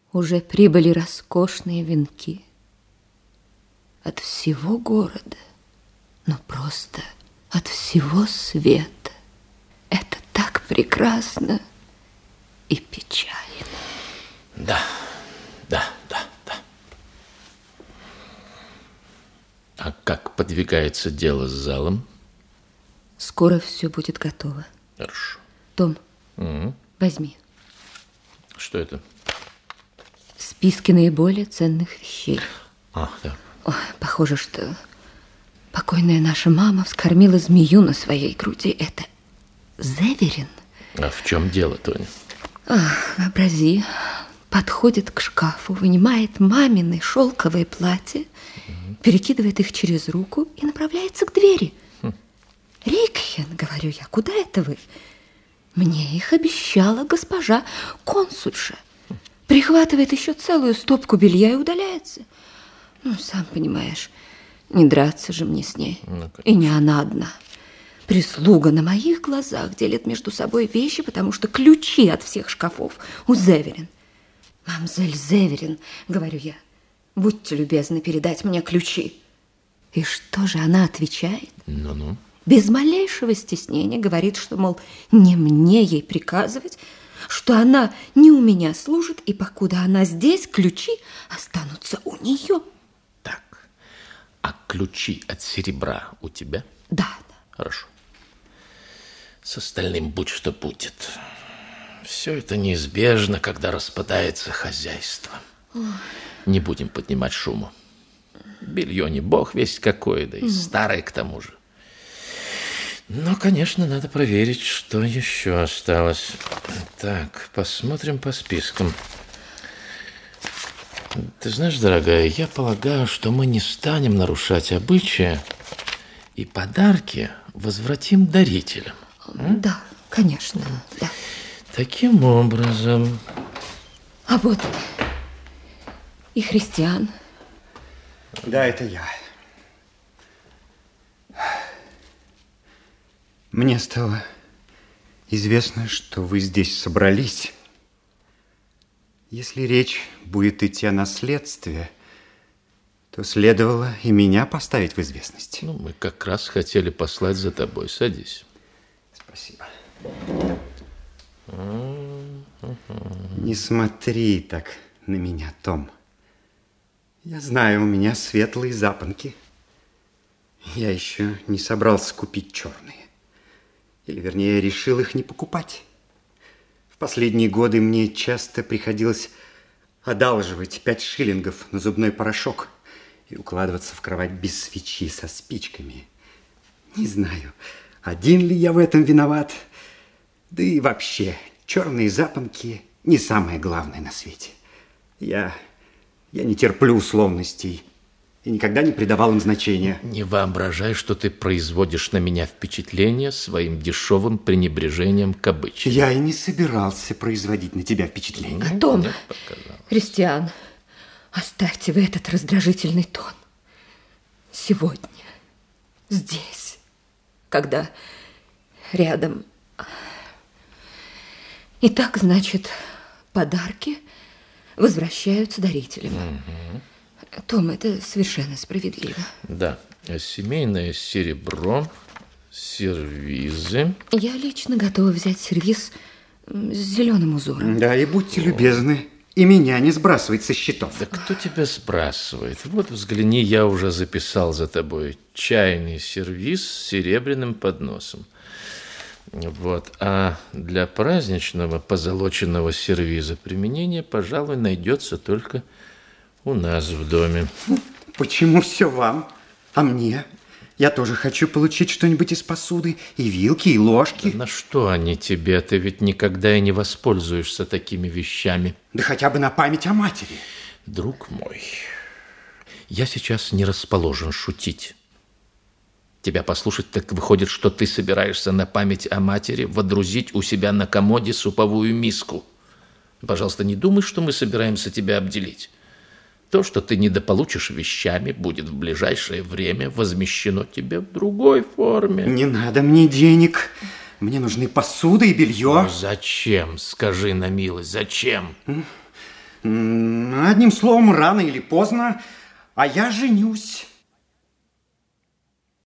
уже прибыли роскошные венки от всего города, но просто от всего света. Это так прекрасно и печально. Да. А как подвигается дело с залом? Скоро все будет готово. Хорошо. Том, возьми. Что это? Списки наиболее ценных вещей. Да. Ой, похоже, что покойная наша мама вскормила змею на своей груди. Это Зеверин. А в чем дело, Тоня? Вообрази, подходит к шкафу, вынимает мамины шелковые платья, перекидывает их через руку и направляется к двери. Рикхен, говорю я, куда это вы? Мне их обещала госпожа консульша. Прихватывает еще целую стопку белья и удаляется. Ну, сам понимаешь, не драться же мне с ней. И не она одна. Прислуга на моих глазах делит между собой вещи, потому что ключи от всех шкафов у Зеверин. Мамзель Зеверин, говорю я, будьте любезны передать мне ключи. И что же она отвечает? Ну-ну. Без малейшего стеснения говорит, что, мол, не мне ей приказывать, что она не у меня служит, и покуда она здесь, ключи останутся у нее. Так, а ключи от серебра у тебя? Да. Хорошо. С остальным будь что будет. Все это неизбежно, когда распадается хозяйство. Не будем поднимать шуму. Белье не бог весть какое, да и старое к тому же. Но, конечно, надо проверить, что еще осталось. Так, посмотрим по спискам. Ты знаешь, дорогая, я полагаю, что мы не станем нарушать обычаи и подарки возвратим дарителям. Да, конечно, да. Таким образом... А вот и Христиан. Да, это я. Мне стало известно, что вы здесь собрались. Если речь будет идти о наследстве, то следовало и меня поставить в известность. Ну, мы как раз хотели послать за тобой. Садись. Спасибо. Не смотри так на меня, Том. Я знаю, у меня светлые запонки. Я еще не собрался купить черные. Или, вернее, решил их не покупать. В последние годы мне часто приходилось одалживать 5 шиллингов на зубной порошок и укладываться в кровать без свечи со спичками. Не знаю, один ли я в этом виноват. Да и вообще, черные запонки не самое главное на свете. Я не терплю условностей и никогда не придавал им значения. Не воображай, что ты производишь на меня впечатление своим дешевым пренебрежением к обычаю. Я и не собирался производить на тебя впечатление. Том, Христиан, оставьте вы этот раздражительный тон. Сегодня, здесь, когда рядом... Итак, значит, подарки возвращаются дарителям. Том, это совершенно справедливо. Да, семейное серебро, сервизы. Я лично готова взять сервиз с зеленым узором. Да, и будьте любезны, и меня не сбрасывать со счетов. Да кто тебя сбрасывает? Вот взгляни, я уже записал за тобой чайный сервиз с серебряным подносом. Вот. А для праздничного позолоченного сервиза применение, пожалуй, найдется только у нас в доме. Почему все вам? А мне? Я тоже хочу получить что-нибудь из посуды. И вилки, и ложки. Да на что они тебе? Ты ведь никогда и не воспользуешься такими вещами. Да хотя бы на память о матери. Друг мой, я сейчас не расположен шутить. Тебя послушать, так выходит, что ты собираешься на память о матери водрузить у себя на комоде суповую миску. Пожалуйста, не думай, что мы собираемся тебя обделить. То, что ты недополучишь вещами, будет в ближайшее время возмещено тебе в другой форме. Не надо мне денег. Мне нужны посуда и белье. Ну, зачем? Скажи на милость, зачем? Одним словом, рано или поздно, а я женюсь.